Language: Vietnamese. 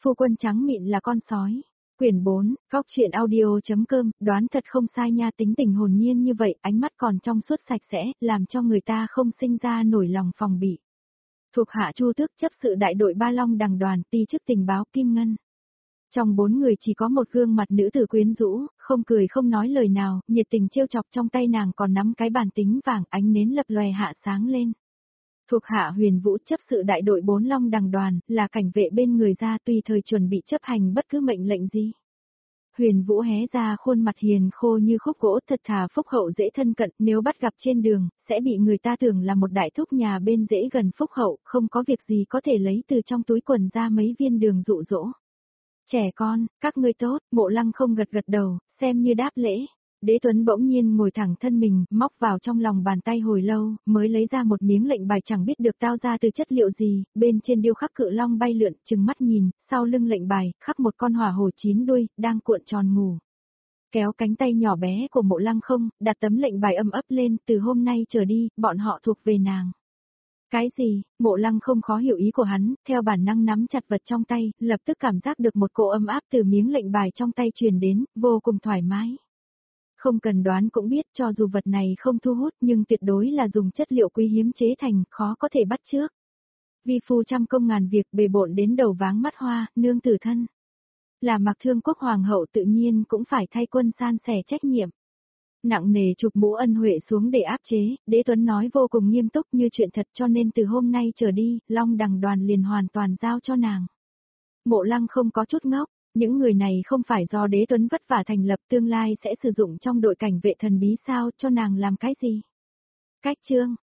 Phu quân trắng mịn là con sói. Quyển 4, góc truyện audio.com, đoán thật không sai nha, tính tình hồn nhiên như vậy, ánh mắt còn trong suốt sạch sẽ, làm cho người ta không sinh ra nổi lòng phòng bị. Thuộc hạ Chu Tước chấp sự đại đội Ba Long Đằng đoàn, ti chức tình báo Kim Ngân. Trong 4 người chỉ có một gương mặt nữ tử quyến rũ, không cười không nói lời nào, nhiệt tình trêu chọc, trong tay nàng còn nắm cái bàn tính vàng, ánh nến lập lòe hạ sáng lên. Thuộc hạ Huyền Vũ chấp sự đại đội 4 Long Đằng đoàn, là cảnh vệ bên người ra, tùy thời chuẩn bị chấp hành bất cứ mệnh lệnh gì. Huyền Vũ hé ra khuôn mặt hiền khô như khúc gỗ, thật thà phúc hậu dễ thân cận, nếu bắt gặp trên đường, sẽ bị người ta tưởng là một đại thúc nhà bên dễ gần phúc hậu, không có việc gì có thể lấy từ trong túi quần ra mấy viên đường dụ dỗ. Trẻ con, các ngươi tốt, Mộ Lăng không gật gật đầu, xem như đáp lễ. Đế Tuấn bỗng nhiên ngồi thẳng thân mình, móc vào trong lòng bàn tay hồi lâu, mới lấy ra một miếng lệnh bài chẳng biết được tao ra từ chất liệu gì, bên trên điêu khắc cự long bay lượn, trừng mắt nhìn, sau lưng lệnh bài, khắc một con hỏa hổ 9 đuôi, đang cuộn tròn ngủ. Kéo cánh tay nhỏ bé của Mộ Lăng không, đặt tấm lệnh bài âm ấp lên, từ hôm nay trở đi, bọn họ thuộc về nàng. Cái gì? Mộ Lăng không khó hiểu ý của hắn, theo bản năng nắm chặt vật trong tay, lập tức cảm giác được một cỗ ấm áp từ miếng lệnh bài trong tay truyền đến, vô cùng thoải mái. Không cần đoán cũng biết, cho dù vật này không thu hút nhưng tuyệt đối là dùng chất liệu quý hiếm chế thành, khó có thể bắt chước. Vi phu trăm công ngàn việc, bề bộn đến đầu váng mắt hoa, nương tử thân. Là Mặc Thương Quốc hoàng hậu tự nhiên cũng phải thay quân san sẻ trách nhiệm. Nặng nề chụp mũ ân huệ xuống để áp chế, Đế Tuấn nói vô cùng nghiêm túc như chuyện thật, cho nên từ hôm nay trở đi, Long Đằng đoàn liền hoàn toàn giao cho nàng. Mộ Lăng không có chút ngốc, những người này không phải do Đế Tuấn vất vả thành lập, tương lai sẽ sử dụng trong đội cảnh vệ thần bí sao, cho nàng làm cái gì? Cách chương